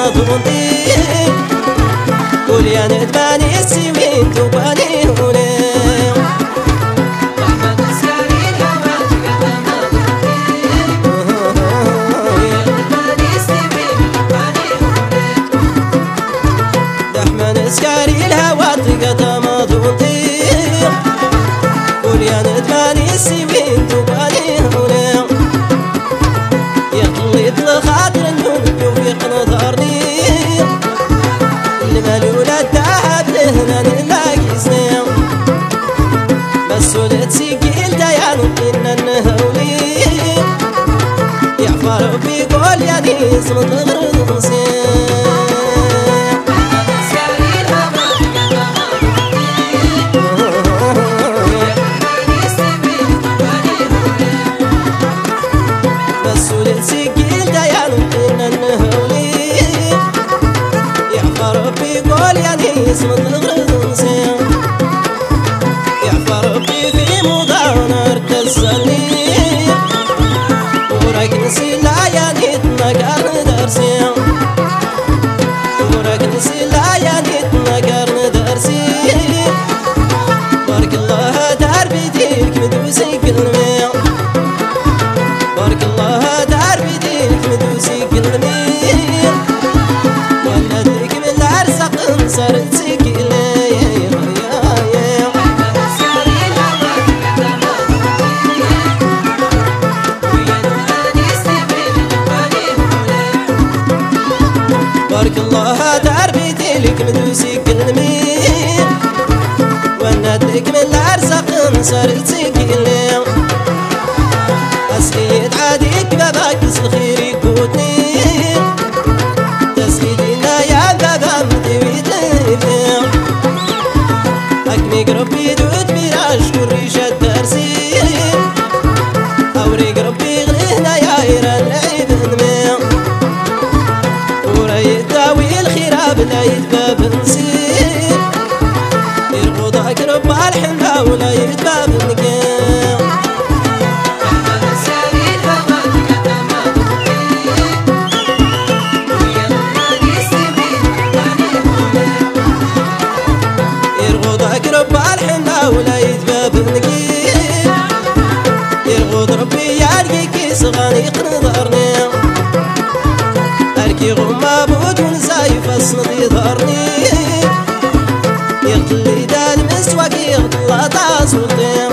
مضمونتي قول يا ندماني السوين توباني هوني سكاري الهوى تقطع مضمونتي قول يا ندماني السوين توباني هوني يخلط لخاطر النون يوفيق نظرني المال ولا الذهب لهنا نلاقي سنين بس ولد سيقيل ديان إنا نهولي يعفى ربي قول يا نيس متغرد نصين اسم الغرض نسيم يعفى ربي في مضانا ارتزلني وراك نسي العيانيت مكان درسي وراك نسي العيانيت مكان درسي بارك الله دار بيديك مدوسي قلمي بارك الله دار بيديك مدوسي قلمي ولدك من العرسق صارت بارك الله تعرفيتي لك مدوسي كلمي ونادك من العرسق صارت سكيني أسقيت عاديك باباك الخير يقودني تسقيتنا يا بابا مدويت لي أكمي قربي دوت براش كريشة الدرسي أوريك ربي غلينا يا إيران لعيب نمي يداوي الخراب لا يتباب نسير يرغضك رب الحمى ولا يتباب نقيم يرغضك رب الحمى ولا يتباب نقيم يرغض ربي يعرقك صغاني قنظرني أركي غمّا بود ونساي فصنطي ظهرني يغطلي دا المسواك يغطل طاسوطي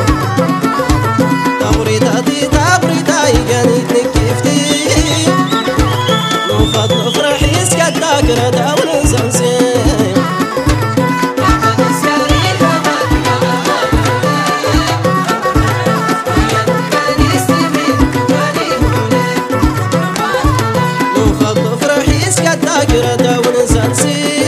تغريطا يقاني تنكفتي لو فضل فرحي سكتاك ردا ونسانسي ردا ونسانسي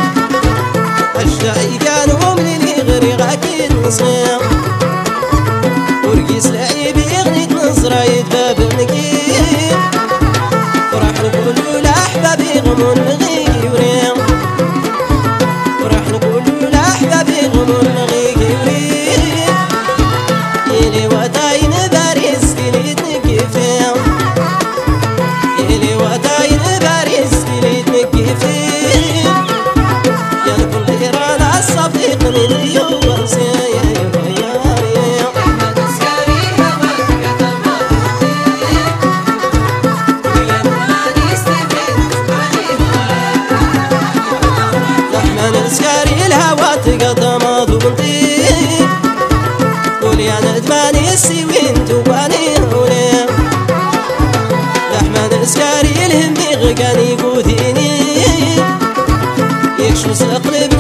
أشجعي كانوا مني غيري غاكيد نصيم ورقيس لعيبي غنيت نصرا يتباب نكيم فرح نقولوا لأحبابي غمون نغيكي وريم فرح نقولوا لأحبابي غمون نغيكي وريم يلي وطاين باريس كليت نكيفيم يلي وطاين باريس كليت نكيفيم يلقوا الإيران الصفيق من اليوم تقطع مضمونتي قول يا ندماني السوين توباني هوني لحمان سكاري الهمي غقاني قوتيني يكشو سقلب